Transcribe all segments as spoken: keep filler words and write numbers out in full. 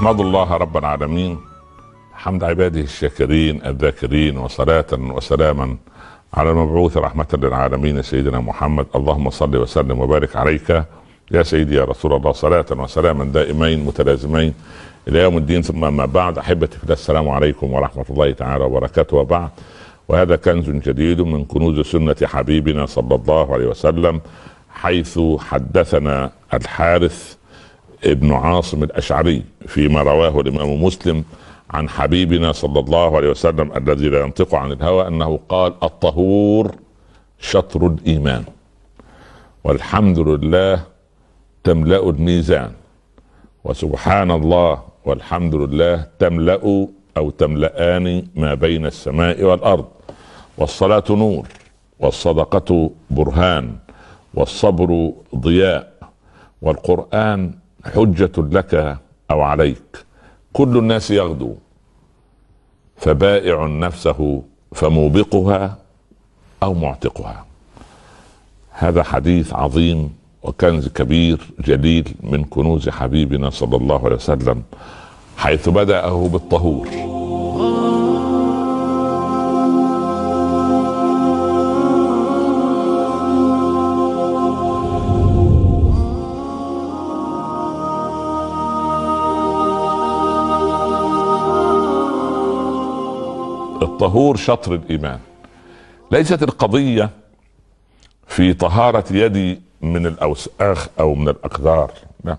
أحمد الله رب العالمين حمد عباده الشاكرين الذاكرين، وصلاة وسلاما على المبعوث رحمة للعالمين سيدنا محمد. اللهم صل وسلم وبارك عليك يا سيدي يا رسول الله، صلاة وسلاما دائمين متلازمين إلى يوم الدين. ثم ما بعد، أحبتي في الله، السلام عليكم ورحمة الله تعالى وبركاته. وبعد، وهذا كنز جديد من كنوز سنة حبيبنا صلى الله عليه وسلم، حيث حدثنا الحارث ابن عاصم الأشعري فيما رواه الإمام مسلم عن حبيبنا صلى الله عليه وسلم الذي لا ينطق عن الهوى أنه قال: الطهور شطر الإيمان، والحمد لله تملأ الميزان، وسبحان الله والحمد لله تملأ أو تملأان ما بين السماء والأرض، والصلاة نور، والصدقة برهان، والصبر ضياء، والقرآن حجة لك أو عليك. كل الناس يغدو، فبائع نفسه فموبقها أو معتقها. هذا حديث عظيم وكنز كبير جليل من كنوز حبيبنا صلى الله عليه وسلم، حيث بدأه بالطهور. الطهور شطر الإيمان. ليست القضية في طهارة يدي من الأوساخ أو من الأقذار، لا.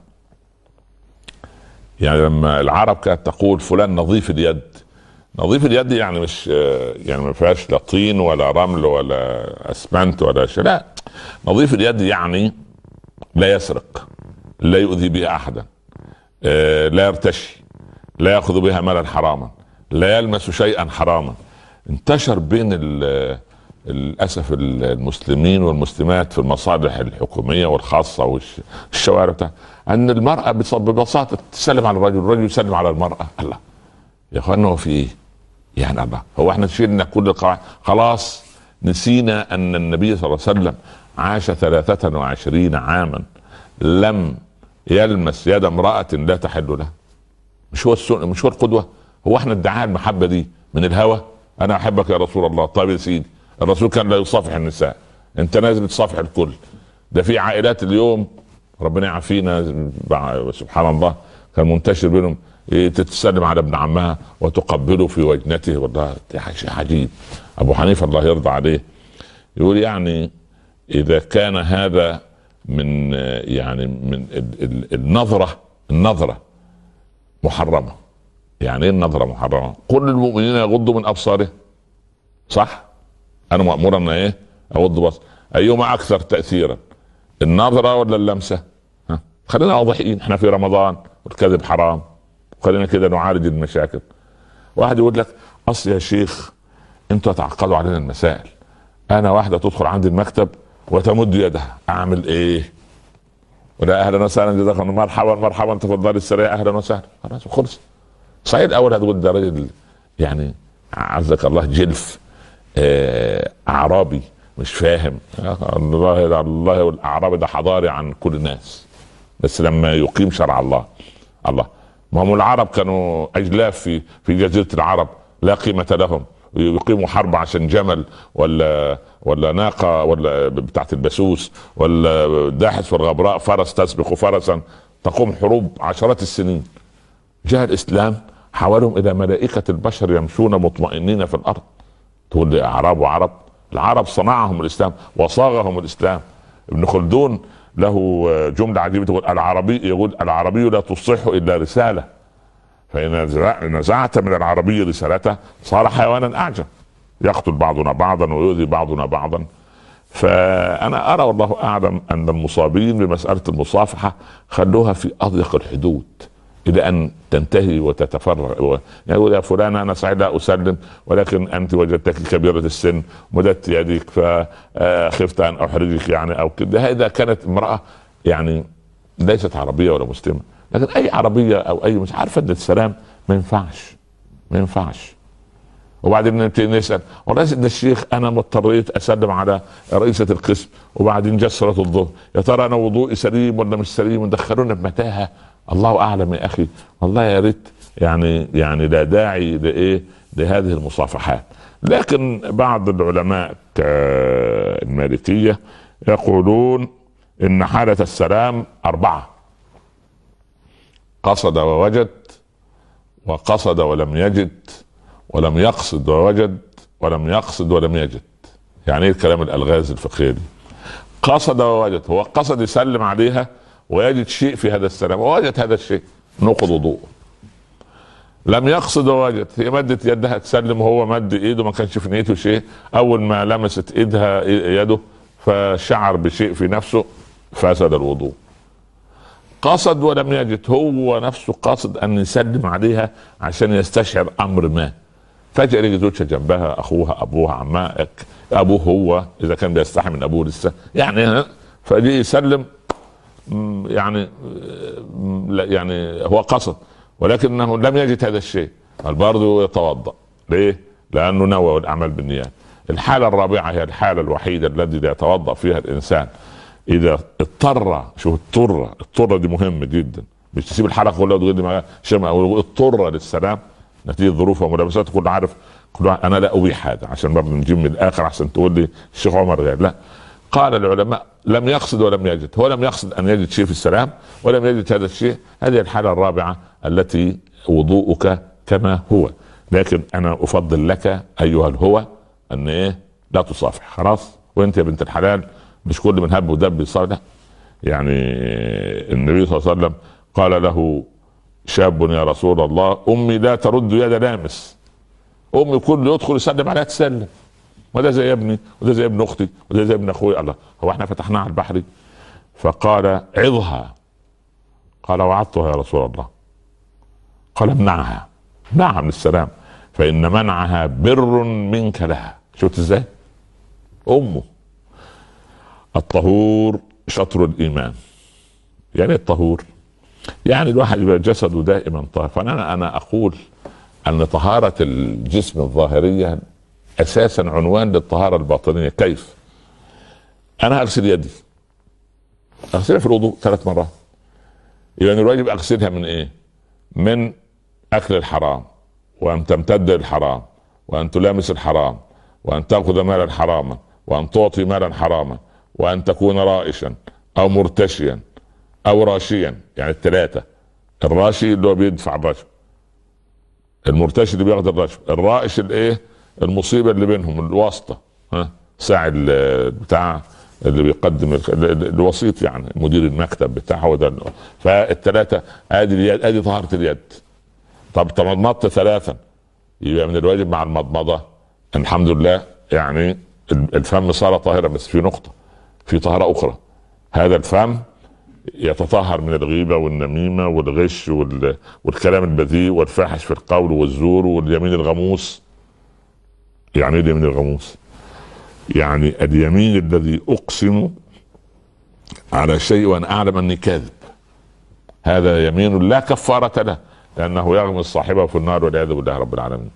يعني لما العرب كانت تقول فلان نظيف اليد، نظيف اليد يعني مش يعني ما فيهاش لا طين ولا رمل ولا أسمنت ولا شيء، لا. نظيف اليد يعني لا يسرق، لا يؤذي بها أحدا، لا يرتشي، لا يأخذ بها مالا حراما، لا يلمس شيئا حراما. انتشر بين للأسف المسلمين والمسلمات في المصالح الحكومية والخاصة والشوارع بتاع أن المرأة ببساطة تسلم على الرجل، الرجل يسلم على المرأة. الله يا أخوانا، هو في إيه يعني؟ الله، هو احنا شيلنا كل القواعد خلاص؟ نسينا أن النبي صلى الله عليه وسلم عاش ثلاثة وعشرين عاما لم يلمس يد امرأة لا تحل له. مش هو السنة؟ مش هو القدوة؟ هو احنا ادعاء المحبة دي من الهوى؟ انا احبك يا رسول الله. طيب يا سيدي، الرسول كان لا يصافح النساء، انت نازل تصافح الكل. ده في عائلات اليوم ربنا يعافينا سبحان الله كان منتشر بينهم تتسلم على ابن عمها وتقبله في وجنته. والله شيء عجيب. ابو حنيفة الله يرضى عليه يقول يعني اذا كان هذا من يعني من النظرة النظرة محرمة. يعني ايه النظرة محرمة؟ كل المؤمنين يغضوا من ابصاره، صح؟ انا مأمور ان ايه؟ اغض بصر. ايهما اكثر تأثيرا، النظرة ولا اللمسة؟ ها؟ خلينا واضحين، احنا في رمضان والكذب حرام، خلينا كده نعالج المشاكل. واحد يقول لك اصل يا شيخ انتوا تعقدوا علينا المسائل، انا واحدة تدخل عندي المكتب وتمد يدها، اعمل ايه؟ ولا اهلا وسهلا جزاك الله، مرحبا مرحبا تفضلي السريع، اهلا وسهلا، خلاص خلص. صحيح الاول هتقول ده راجل يعني عزك الله جلف آه اعرابي مش فاهم. الله الله والاعرابي ده حضاري عن كل الناس، بس لما يقيم شرع الله. الله، ما هم العرب كانوا اجلاف في في جزيره العرب لا قيمه لهم، يقيموا حرب عشان جمل ولا ولا ناقه ولا بتاعت البسوس ولا داحس في الغبراء فرس تسبق فرسا، تقوم حروب عشرات السنين. جاء الاسلام حولهم الى ملائكة البشر يمشون مطمئنين في الارض. تقول لي اعراب وعرب؟ العرب صنعهم الاسلام وصاغهم الاسلام. ابن خلدون له جملة عجيبة تقول العربي يقول العربي لا تصح الا رسالة، فان نزعت من العربي رسالته صار حيوانا اعجب، يقتل بعضنا بعضا ويؤذي بعضنا بعضا. فانا ارى والله اعلم ان المصابين بمسألة المصافحة خلوها في اضيق الحدود الى ان تنتهي وتتفرغ. يعني يقول يا فلان انا سعيد لا اسلم، ولكن انت وجدتك كبيرة السن مددت يديك فخفت ان احرجك يعني او كده. هذا كانت امرأة يعني ليست عربية ولا مسلمة، لكن اي عربية او اي مش عارفة ان السلام ما ينفعش ما ينفعش. وبعدين نبتدي نسال والله سيدنا الشيخ انا مضطريت اسلم على رئيسة القسم وبعدين جت صلاة الظهر، يا ترى انا وضوئي سليم ولا مش سليم؟ ودخلونا بمتاهة الله اعلم يا اخي، والله يا ريت يعني يعني لا داعي لايه لهذه المصافحات. لكن بعض العلماء المالكيه يقولون ان حالة السلام اربعة: قصد ووجد، وقصد ولم يجد، ولم يقصد ووجد، ولم يقصد ولم يجد. يعني ايه الكلام الالغاز الفقهي دي؟ قصد ووجد، هو قصد يسلم عليها ويجد شيء في هذا السلام ووجد هذا الشيء نقض وضوء. لم يقصد ووجد، هي مدت يدها تسلم وهو مد ايده ما كانش في نيته شيء، اول ما لمست ايدها يده فشعر بشيء في نفسه فسد الوضوء. قصد ولم يجد، هو نفسه قصد ان يسلم عليها عشان يستشعر امر ما، فجأة يجي زوجها جنبها، اخوها، ابوها، عمائك، ابوه هو اذا كان بيستحي من ابوه لسه يعني، فجي يسلم يعني يعني هو قصد ولكنه لم يجد هذا الشيء، قال برضه يتوضأ. ليه؟ لانه نوى الاعمال بالنيات. الحالة الرابعة هي الحالة الوحيدة التي يتوضأ فيها الانسان اذا اضطر. شوف اضطر، اضطر دي مهمة جدا، مش تسيب الحلقة كلها وتقول لي شمع، اضطر للسلام نتيجة ظروف وملابسات، كل عارف كل انا لا ابيح هذا عشان برضه نجيب من الاخر احسن تقول لي الشيخ عمر غير. لا، قال العلماء لم يقصد ولم يجد، هو لم يقصد ان يجد شيء في السلام ولم يجد هذا الشيء، هذه الحالة الرابعة التي وضوءك كما هو. لكن انا افضل لك ايها الهوى ان ايه لا تصافح خلاص. وانت يا بنت الحلال مش كل من هب ودب يصافح، لا. يعني النبي صلى الله عليه وسلم قال له شاب يا رسول الله امي لا ترد يد لامس، امي كل يدخل يسلم عليها تسلم، وده زي ابني وده زي ابن اختي وده زي ابن اخوي. الله، هو احنا فتحناها على البحر؟ فقال عظها. قال وعظتها يا رسول الله. قال امنعها، امنعها من السلام، فان منعها بر منك لها. شفت ازاي؟ امه. الطهور شطر الايمان. يعني الطهور يعني الواحد يبقى جسده دائما طاهر. فانا انا اقول ان طهارة الجسم الظاهرية اساسا عنوان للطهارة الباطنية. كيف؟ انا اغسل يدي، اغسلها في الوضوء ثلاث مرات، يعني الواجب اغسلها من ايه؟ من اكل الحرام، وان تمتد الحرام، وان تلامس الحرام، وان تاخذ مالا حراما، وان تعطي مالا حراما، وان تكون رائشا او مرتشيا او راشيا. يعني الثلاثة: الراشي اللي هو بيدفع الرشوة، المرتشي اللي بياخد الرشوة، الرائش الايه المصيبة اللي بينهم الواسطة، ها ساعد بتاع اللي بيقدم الوسيط يعني مدير المكتب بتاعه ده. فالثلاثة ادي اليد، ادي طهارة اليد. طب تمضمضت ثلاثا، يبقى من الواجب مع المضمضة الحمد لله يعني الفم صار طاهرا. بس في نقطة، في طهارة اخرى، هذا الفم يتطهر من الغيبة والنميمة والغش والكلام البذيء والفاحش في القول والزور واليمين الغموس. يعني ايه اليمين الغموس؟ يعني اليمين الذي اقسم على شيء وانا اعلم اني كاذب، هذا يمين لا كفارة له، لانه يغمس صاحبه في النار والعياذ بالله رب العالمين.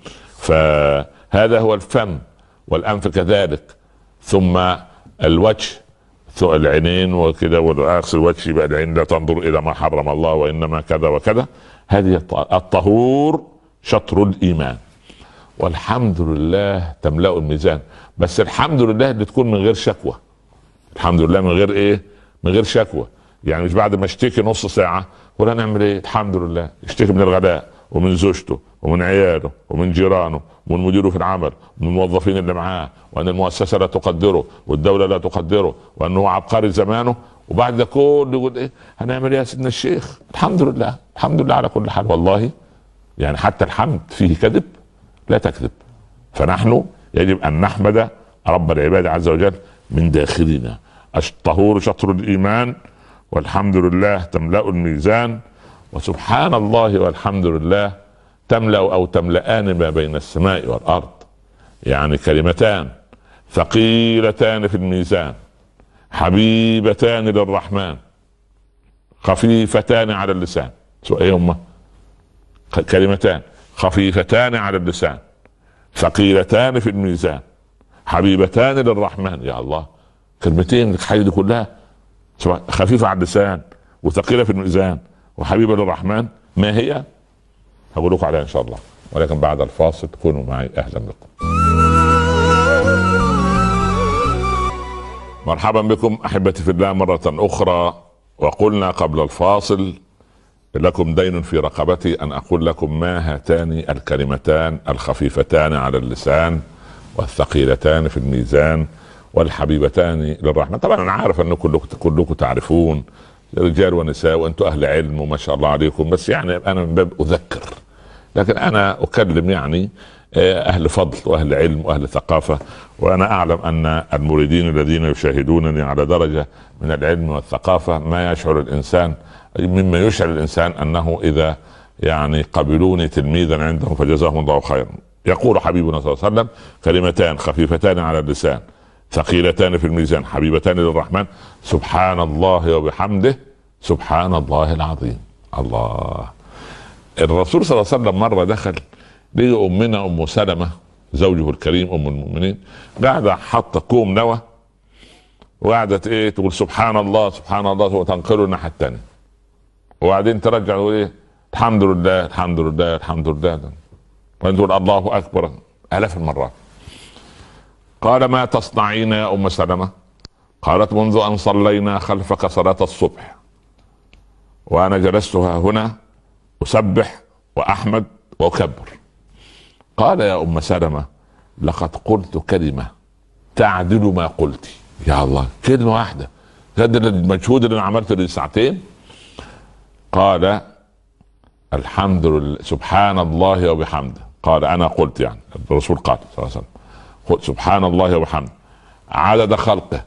فهذا هو الفم، والانف كذلك، ثم الوجه، العينين وكذا، واغسل وجهي بقى العين لا تنظر الى ما حرم الله وانما كذا وكذا. هذه الطهور شطر الايمان، والحمد لله تملأ الميزان. بس الحمد لله اللي تكون من غير شكوى، الحمد لله من غير ايه من غير شكوى. يعني مش بعد ما اشتكي نص ساعة ولا نعمل ايه الحمد لله، اشتكي من الغلاء ومن زوجته ومن عياله ومن جيرانه ومن مديره في العمل ومن الموظفين اللي معاه، وان المؤسسة لا تقدره والدولة لا تقدره وانه عبقري زمانه، وبعد ده كله يقول ايه هنعمل ايه يا سيدنا الشيخ؟ الحمد لله، الحمد لله على كل حال. والله يعني حتى الحمد فيه كذب، لا تكذب. فنحن يجب ان نحمد رب العباد عز وجل من داخلنا. الطهور شطر الايمان، والحمد لله تملأ الميزان، وسبحان الله والحمد لله تملأ او تملأان ما بين السماء والارض. يعني كلمتان ثقيلتان في الميزان، حبيبتان للرحمن، خفيفتان على اللسان. سواء ايه هما؟ كلمتان خفيفتان على اللسان، ثقيلتان في الميزان، حبيبتان للرحمن. يا الله، كلمتين الحاجة دي كلها خفيفة على اللسان وثقيلة في الميزان وحبيبة للرحمن ما هي؟ هقول لكم عليها ان شاء الله، ولكن بعد الفاصل كونوا معي. اهلا بكم، مرحبا بكم احبتي في الله مرة اخرى. وقلنا قبل الفاصل لكم دين في رقبتي ان اقول لكم ما هاتان الكلمتان الخفيفتان على اللسان والثقيلتان في الميزان والحبيبتان للرحمن. طبعا انا عارف ان كلكم كلكم تعرفون، رجال ونساء وانتم اهل علم وما شاء الله عليكم، بس يعني انا من باب اذكر، لكن انا اكلم يعني اهل فضل واهل علم واهل ثقافه. وانا اعلم ان المريدين الذين يشاهدونني على درجه من العلم والثقافه ما يشعر الانسان مما يشعر الانسان انه اذا يعني قبلوني تلميذا عندهم فجزاهم الله خيرا. يقول حبيبنا صلى الله عليه وسلم: كلمتان خفيفتان على اللسان ثقيلتان في الميزان حبيبتان للرحمن، سبحان الله وبحمده سبحان الله العظيم. الله. الرسول صلى الله عليه وسلم مره دخل لقى امنا ام سلمة زوجه الكريم ام المؤمنين قاعده حاطه كوم نوى وقعدت ايه تقول سبحان الله سبحان الله وتنقله الناحيه الثانيه، وبعدين ترجع تقول ايه الحمد لله الحمد لله الحمد لله، وبعدين تقول الله اكبر الاف المرات. قال: ما تصنعين يا ام سلمة؟ قالت: منذ ان صلينا خلفك صلاة الصبح وانا جلستها هنا اسبح واحمد واكبر. قال: يا ام سلمة لقد قلت كلمة تعدل ما قلت. يا الله، كلمة واحدة قدر المجهود اللي انا عملته لساعتين. قال: الحمد لله سبحان الله وبحمده. قال: انا قلت، يعني الرسول قال صلى الله عليه وسلم: سبحان الله وبحمده عدد خلقه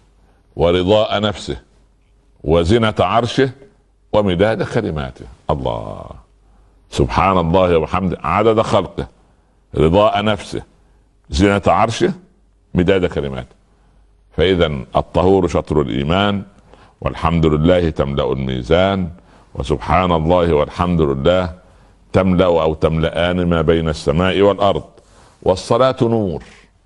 ورضاء نفسه وزنة عرشه ومداد كلماته. الله. سبحان الله وبحمده عدد خلقه رضاء نفسه زنة عرشه مداد كلماته. فإذا الطهور شطر الإيمان، والحمد لله تملأ الميزان، وسبحان الله والحمد لله تملأ أو تملأان ما بين السماء والأرض. والصلاة نور.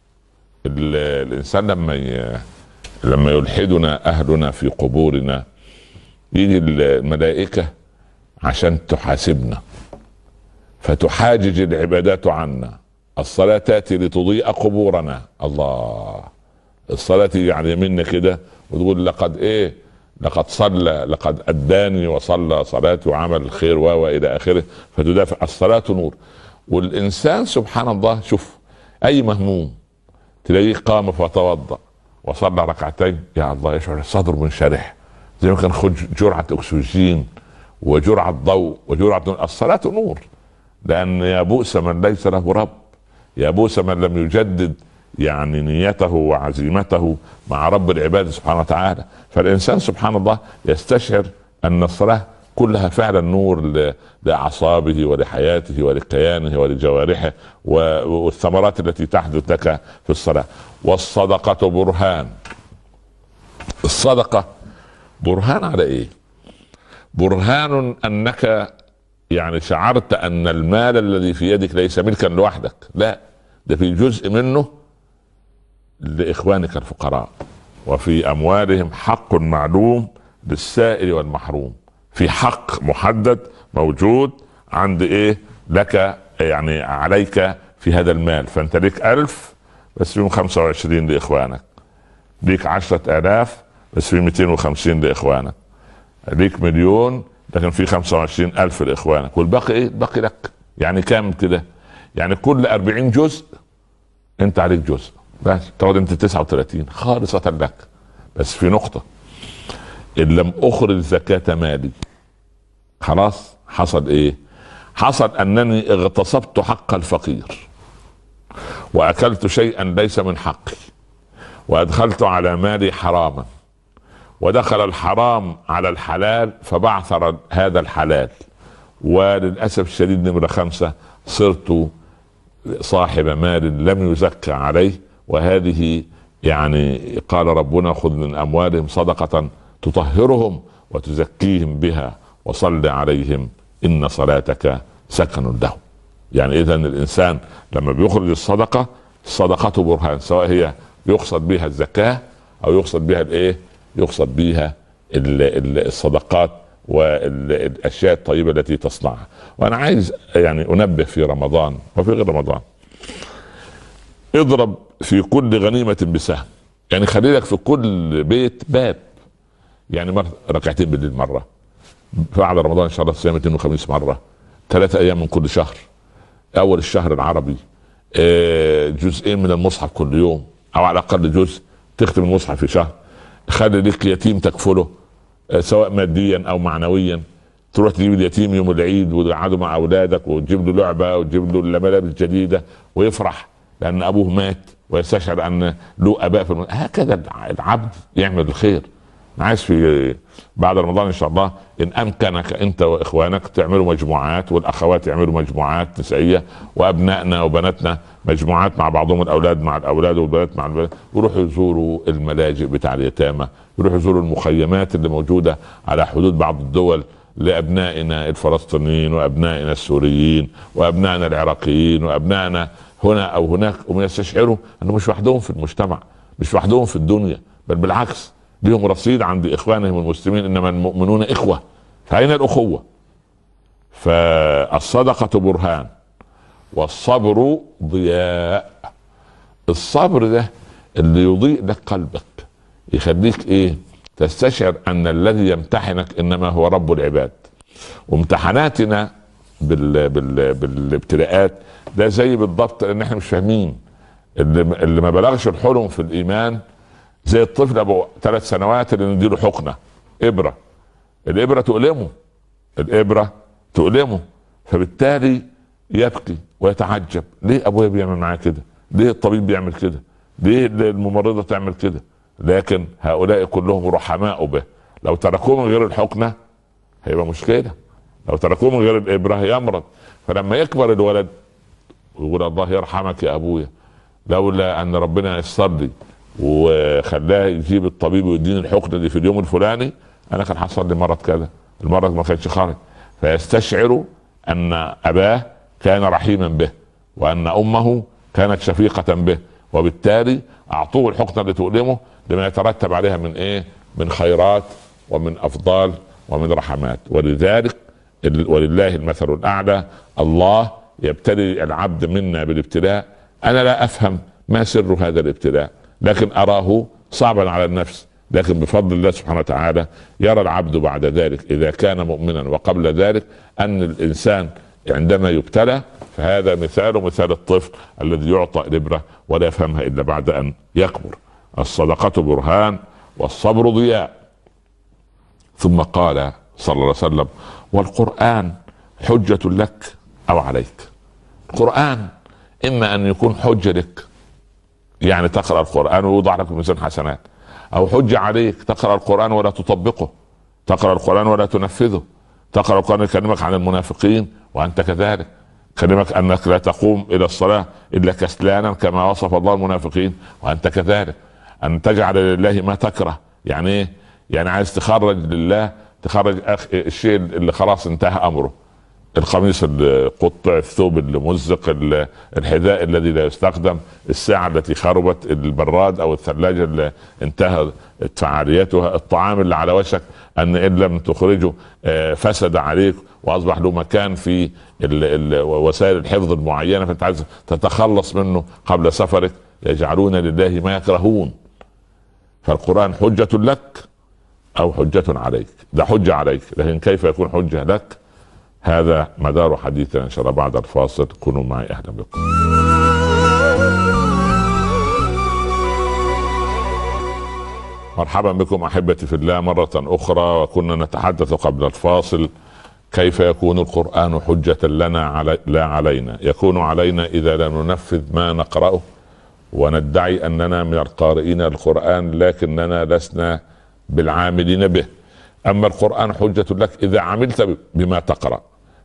الإنسان لما ي... لما يلحدنا أهلنا في قبورنا يجي الملائكة عشان تحاسبنا فتحاجج العبادات عنا. الصلاة تأتي لتضيء قبورنا. الله. الصلاة يعني منا كده وتقول لقد ايه لقد صلى لقد أداني وصلى صلاتي وعمل الخير والى اخره، فتدافع. الصلاة نور. والإنسان سبحان الله شوف أي مهموم تلاقيه قام فتوضأ وصلى ركعتين، يا الله يشعر الصدر منشرح زي ما كان خد جرعة أكسجين وجرعة ضوء وجرعة نور. الصلاة نور. لأن يا بؤس من ليس له رب، يا بؤس من لم يجدد يعني نيته وعزيمته مع رب العباد سبحانه وتعالى. فالإنسان سبحان الله يستشعر أن الصلاة كلها فعلا نور لأعصابه ولحياته ولكيانه ولجوارحه والثمرات التي تحدث لك في الصلاة. والصدقة برهان. الصدقة برهان على ايه؟ برهان انك يعني شعرت ان المال الذي في يدك ليس ملكا لوحدك، لا، ده في جزء منه لاخوانك الفقراء، وفي اموالهم حق معلوم للسائل والمحروم. في حق محدد موجود عند ايه لك، يعني عليك في هذا المال. فانت ليك الف بس فيهم خمسة وعشرين لاخوانك، ليك عشرة الاف بس في مئتين وخمسين لاخوانك، ليك مليون لكن في خمسة وعشرين الف لاخوانك، والباقي ايه؟ باقي لك. يعني كام كده؟ يعني كل اربعين جزء انت عليك جزء، بس تاخد انت تسعة وثلاثين خالصة لك. بس في نقطة: ان لم اخرج زكاة مالي خلاص حصل ايه؟ حصل انني اغتصبت حق الفقير واكلت شيئا ليس من حقي وادخلت على مالي حراما، ودخل الحرام على الحلال فبعثر هذا الحلال. وللأسف الشديد نمرة خمسة صرت صاحب مال لم يزكى عليه. وهذه يعني قال ربنا: خذ من أموالهم صدقة تطهرهم وتزكيهم بها وصل عليهم إن صلاتك سكن لهم. يعني إذا الإنسان لما بيخرج الصدقة، صدقته برهان، سواء هي يقصد بها الزكاة أو يقصد بها الإيه؟ يقصد بها الصدقات والاشياء الطيبه التي تصنعها. وانا عايز يعني انبه في رمضان وفي غير رمضان، اضرب في كل غنيمه بسهم. يعني خلي لك في كل بيت باب، يعني مرة ركعتين بالليل مره، بعد رمضان ان شاء الله صيام اثنين وخميس مره، ثلاثة ايام من كل شهر، اول الشهر العربي جزئين من المصحف كل يوم او على الاقل جزء، تختم المصحف في شهر. خلي لك يتيم تكفله سواء ماديا او معنويا، تروح تجيب اليتيم يوم العيد وتقعدوا مع اولادك وتجيب له لعبه وتجيب له ملابس جديده ويفرح لان ابوه مات ويستشعر ان له اباء في الم... هكذا العبد يعمل الخير. عايز في بعد رمضان ان شاء الله ان امكنك انت واخوانك تعملوا مجموعات، والاخوات يعملوا مجموعات نسائيه، وابنائنا وبناتنا مجموعات مع بعضهم، الاولاد مع الاولاد والبنات مع البنات، ويروحوا يزوروا الملاجئ بتاع اليتامى، يروحوا يزوروا المخيمات اللي موجوده على حدود بعض الدول لابنائنا الفلسطينيين وابنائنا السوريين وابنائنا العراقيين وابنائنا هنا او هناك، ويستشعروا انهم مش وحدهم في المجتمع، مش وحدهم في الدنيا، بل بالعكس لهم رصيد عند اخوانهم المسلمين، انما المؤمنون اخوه. فاين الاخوه؟ فالصدقه برهان والصبر ضياء. الصبر ده اللي يضيء لك قلبك، يخليك ايه؟ تستشعر ان الذي يمتحنك انما هو رب العباد. وامتحاناتنا بال... بال... بالابتلاءات ده زي بالضبط ان احنا مش فاهمين. اللي, اللي ما بلغش الحلم في الايمان زي الطفل ابو ثلاث سنوات اللي نديله حقنه ابره، الابره تؤلمه، الابره تؤلمه، فبالتالي يبكي ويتعجب ليه ابويا بيعمل معاه كده؟ ليه الطبيب بيعمل كده؟ ليه الممرضه تعمل كده؟ لكن هؤلاء كلهم رحماء به. لو تركوه من غير الحقنه هيبقى مشكله، لو تركوه من غير الابره يمرض. فلما يكبر الولد ويقول الله يرحمك يا ابويا، لولا ان ربنا يسر لي وخلاه يجيب الطبيب ويديني الحقنه دي في اليوم الفلاني انا كان حصل لي مرض كذا، المرض ما كانش خارج. فيستشعر ان اباه كان رحيما به وان امه كانت شفيقه به، وبالتالي اعطوه الحقنه اللي تؤلمه لما يترتب عليها من ايه؟ من خيرات ومن افضال ومن رحمات. ولذلك ولله المثل الاعلى، الله يبتلي العبد منا بالابتلاء. انا لا افهم ما سر هذا الابتلاء، لكن اراه صعبا على النفس، لكن بفضل الله سبحانه وتعالى يرى العبد بعد ذلك اذا كان مؤمنا وقبل ذلك ان الانسان عندما يبتلى فهذا مثال مثال الطفل الذي يعطى الابره ولا يفهمها الا بعد ان يكبر. الصدقه برهان والصبر ضياء. ثم قال صلى الله عليه وسلم: والقرآن حجة لك او عليك. القرآن اما ان يكون حجة لك، يعني تقرأ القرآن ويوضع لك ميزان حسنات، او حجة عليك تقرأ القرآن ولا تطبقه، تقرأ القرآن ولا تنفذه، تقرأ القرآن يكلمك عن المنافقين وانت كذلك، كلمك انك لا تقوم الى الصلاة الا كسلانا كما وصف الله المنافقين وانت كذلك، ان تجعل لله ما تكره. يعني ايه؟ يعني عايز تخرج لله، تخرج أخ... الشيء اللي خلاص انتهى امره، القميص القطع، الثوب المزق، الحذاء الذي لا يستخدم، الساعة التي خربت، البراد او الثلاجة اللي انتهى فعاليتها، الطعام اللي على وشك ان ان لم تخرجه فسد عليك واصبح له مكان في وسائل الحفظ المعينة فانت عايز تتخلص منه قبل سفرك. يجعلون لله ما يكرهون. فالقرآن حجة لك او حجة عليك، ده حجة عليك، لكن كيف يكون حجة لك؟ هذا مدار حديثنا ان شاء الله بعد الفاصل. كونوا معي، اهلا بكم. مرحبا بكم احبتي في الله مرة اخرى. وكنا نتحدث قبل الفاصل كيف يكون القرآن حجة لنا علي لا علينا. يكون علينا اذا لم ننفذ ما نقرأه وندعي اننا من القارئين القرآن لكننا لسنا بالعاملين به. اما القرآن حجة لك اذا عملت بما تقرأ.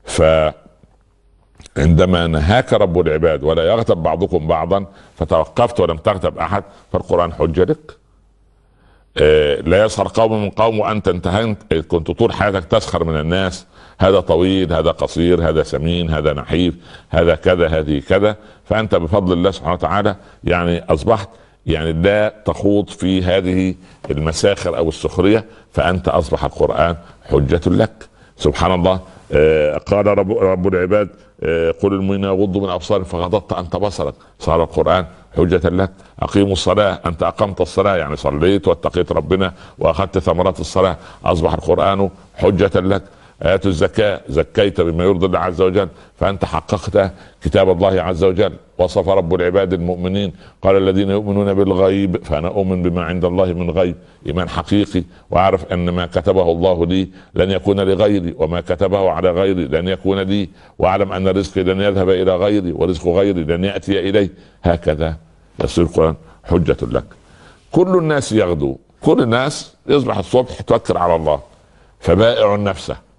فعندما نهاك رب العباد ولا يغتب بعضكم بعضا فتوقفت ولم تغتب احد فالقرآن حجة لك. آه لا يسخر قوم من قوم وانت انتهيت، كنت طول حياتك تسخر من الناس، هذا طويل، هذا قصير، هذا سمين، هذا نحيف، هذا كذا، هذه كذا، فانت بفضل الله سبحانه وتعالى يعني اصبحت يعني لا تخوض في هذه المساخر او السخريه، فانت اصبح القران حجه لك. سبحان الله. آه قال رب, رب العباد آه قل المؤمنين يغضوا من ابصارهم فغضضت انت بصرك، صار القران حجه لك. اقيموا الصلاه، انت اقمت الصلاه يعني صليت واتقيت ربنا واخذت ثمرات الصلاه، اصبح القران حجه لك. آتوا الزكاة، زكيت بما يرضي الله عز وجل، فأنت حققت كتاب الله عز وجل. وصف رب العباد المؤمنين قال الذين يؤمنون بالغيب، فأنا أؤمن بما عند الله من غيب، إيمان حقيقي، وأعرف أن ما كتبه الله لي لن يكون لغيري، وما كتبه على غيري لن يكون لي، وأعلم أن رزقي لن يذهب إلى غيري ورزق غيري لن يأتي إلي. هكذا يصير القرآن حجة لك. كل الناس يغدو، كل الناس يصبح الصبح توكل على الله، فبائع نفسه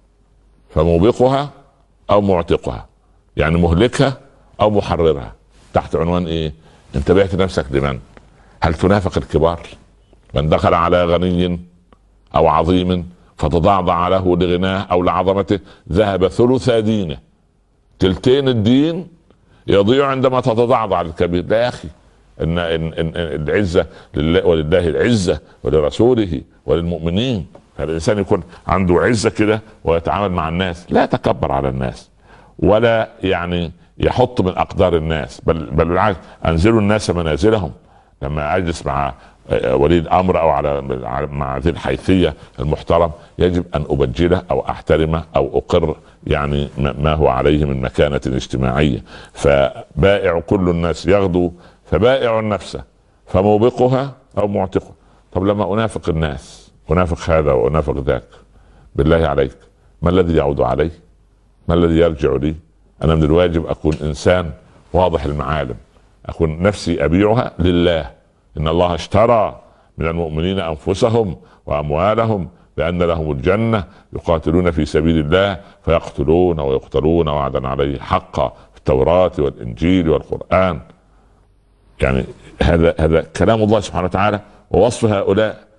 فموبقها او معتقها، يعني مهلكها او محررها. تحت عنوان ايه؟ انت بعت نفسك لمن؟ هل تنافق الكبار؟ من دخل على غني او عظيم فتضعضع له لغناه او لعظمته ذهب ثلث دينه، تلتين الدين يضيع عندما تتضعضع الكبير. لا يا اخي، ان ان ان العزه لله، ولله العزه ولرسوله وللمؤمنين. فالإنسان يكون عنده عزة كده ويتعامل مع الناس، لا يتكبر على الناس ولا يعني يحط من أقدار الناس، بل بل بالعكس أنزلوا الناس منازلهم. لما أجلس مع ولي الأمر أو على مع ذي الحيثية المحترم يجب أن أبجله أو أحترمه أو أقر يعني ما هو عليه من مكانة اجتماعية. فبائع كل الناس يغدو فبائع نفسه فموبقها أو معتقها. طب لما أنافق الناس، أنافق هذا وأنافق ذاك، بالله عليك ما الذي يعود علي؟ ما الذي يرجع لي؟ أنا من الواجب أكون إنسان واضح المعالم، أكون نفسي أبيعها لله. إن الله اشترى من المؤمنين أنفسهم وأموالهم بأن لهم الجنة يقاتلون في سبيل الله فيقتلون ويقتلون وعدا عليه حقا في التوراة والإنجيل والقرآن. يعني هذا هذا كلام الله سبحانه وتعالى ووصف هؤلاء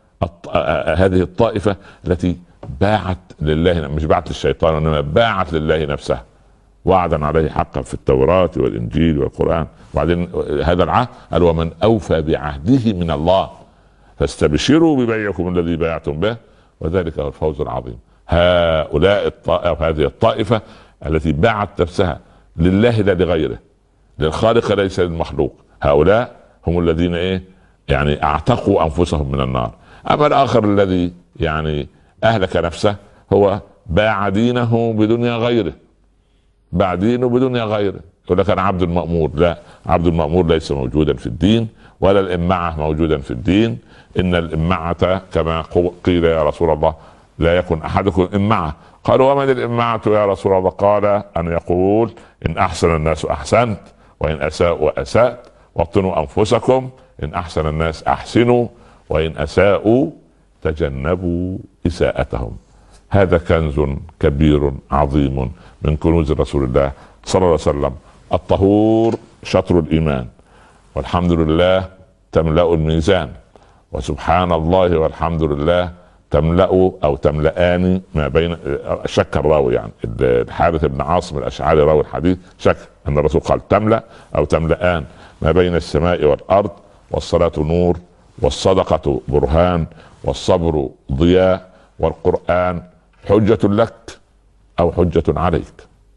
هذه الطائفة التي باعت لله، مش باعت للشيطان انما باعت لله نفسها، وعدا عليه حقا في التوراة والانجيل والقرآن. وبعدين هذا العهد قال ومن اوفى بعهده من الله فاستبشروا ببيعكم الذي بايعتم به وذلك هو الفوز العظيم. هؤلاء الطائفة، هذه الطائفة التي باعت نفسها لله لا لغيره، للخالق ليس للمخلوق، هؤلاء هم الذين ايه يعني اعتقوا انفسهم من النار. اما الاخر الذي يعني اهلك نفسه هو باع دينه بدنيا غيره، باع دينه بدنيا غيره. يقول لك انا عبد المأمور، لا، عبد المأمور ليس موجودا في الدين، ولا الامعة موجودا في الدين. ان الامعة كما قيل يا رسول الله لا يكن احدكم امعة. قالوا ومن الامعة يا رسول الله؟ قال ان يقول ان احسن الناس احسنت وان اساءوا اسأت، وطنوا انفسكم، ان احسن الناس احسنوا وان اساءوا تجنبوا اساءتهم. هذا كنز كبير عظيم من كنوز رسول الله صلى الله عليه وسلم. الطهور شطر الايمان، والحمد لله تملأ الميزان، وسبحان الله والحمد لله تملأ او تملأان ما بين. شك الراوي يعني الحارث بن عاصم الاشعري راوي الحديث شك ان الرسول قال تملأ او تملأان ما بين السماء والارض. والصلاة نور، والصدقة برهان، والصبر ضياء، والقرآن حجة لك او حجة عليك.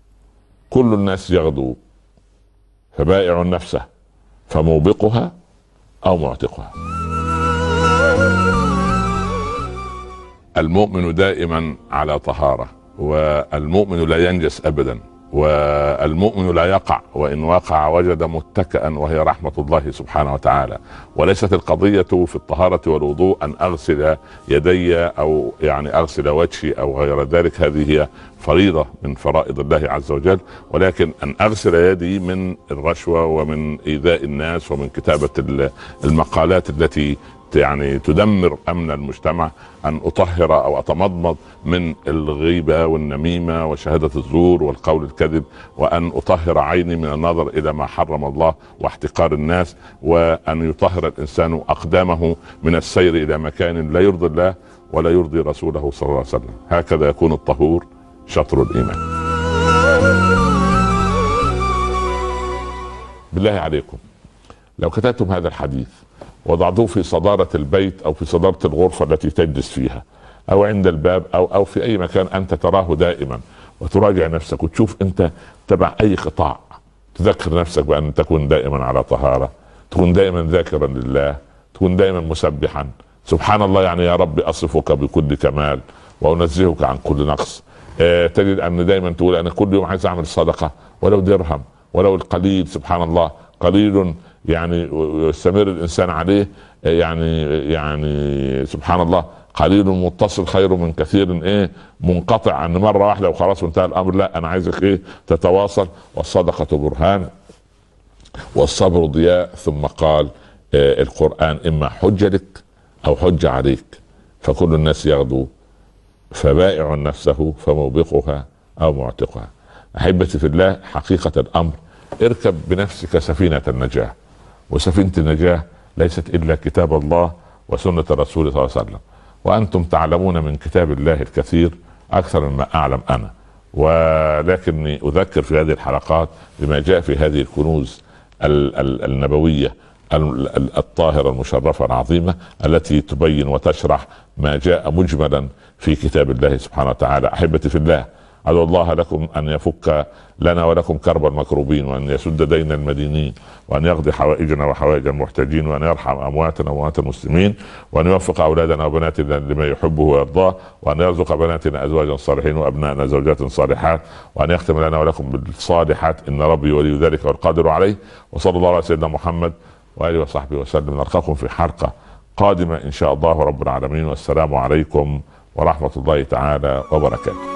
كل الناس يغدو فبائع نفسه فموبقها او معتقها. المؤمن دائما على طهارة، والمؤمن لا ينجس ابدا، والمؤمن لا يقع، وإن وقع وجد متكئا وهي رحمة الله سبحانه وتعالى. وليست القضية في الطهارة والوضوء أن أغسل يدي أو يعني أغسل وجهي أو غير ذلك، هذه هي فريضة من فرائض الله عز وجل، ولكن أن أغسل يدي من الرشوة ومن إيذاء الناس ومن كتابة المقالات التي يعني تدمر امن المجتمع، ان اطهر او اتمضمض من الغيبة والنميمة وشهادة الزور والقول الكذب، وان اطهر عيني من النظر الى ما حرم الله واحتقار الناس، وان يطهر الانسان اقدامه من السير الى مكان لا يرضي الله ولا يرضي رسوله صلى الله عليه وسلم. هكذا يكون الطهور شطر الايمان. بالله عليكم لو كتبتم هذا الحديث وضعته في صدارة البيت أو في صدارة الغرفة التي تجلس فيها أو عند الباب أو أو في أي مكان أنت تراه دائما، وتراجع نفسك وتشوف أنت تبع أي قطاع. تذكر نفسك بأن تكون دائما على طهارة، تكون دائما ذاكرا لله، تكون دائما مسبحا. سبحان الله، يعني يا رب أصفك بكل كمال وأنزهك عن كل نقص. آه تجد أن دائما تقول أنا كل يوم عايز أعمل صدقة ولو درهم ولو القليل. سبحان الله، قليل يعني يستمر الإنسان عليه، يعني يعني سبحان الله، قليل متصل خير من كثير ايه منقطع، عن مره واحده وخلاص وانتهى الامر. لا، انا عايزك ايه تتواصل. والصدقه برهان والصبر ضياء. ثم قال آه القرآن اما حجه لك او حجه عليك، فكل الناس يغدو فبائع نفسه فموبقها او معتقها. احبتي في الله، حقيقه الامر اركب بنفسك سفينه النجاه، وسفينه النجاه ليست الا كتاب الله وسنه الرسول صلى الله عليه وسلم. وأنتم تعلمون من كتاب الله الكثير أكثر مما أعلم أنا، ولكني أذكر في هذه الحلقات بما جاء في هذه الكنوز النبوية الطاهرة المشرفة العظيمة التي تبين وتشرح ما جاء مجملا في كتاب الله سبحانه وتعالى. أحبتي في الله، أدعو الله لكم أن يفك لنا ولكم كرب المكروبين، وأن يسد دين المدينين، وأن يقضي حوائجنا وحوائج المحتاجين، وأن يرحم أمواتنا وأموات المسلمين، وأن يوفق أولادنا وبناتنا لما يحبه ويرضاه، وأن يرزق بناتنا أزواجا صالحين وأبنائنا زوجات صالحات، وأن يختم لنا ولكم بالصالحات، إن ربي ولي ذلك والقادر عليه. وصلى الله على سيدنا محمد وآله وصحبه وسلم. نلقاكم في حلقة قادمة إن شاء الله رب العالمين، والسلام عليكم ورحمة الله تعالى وبركاته.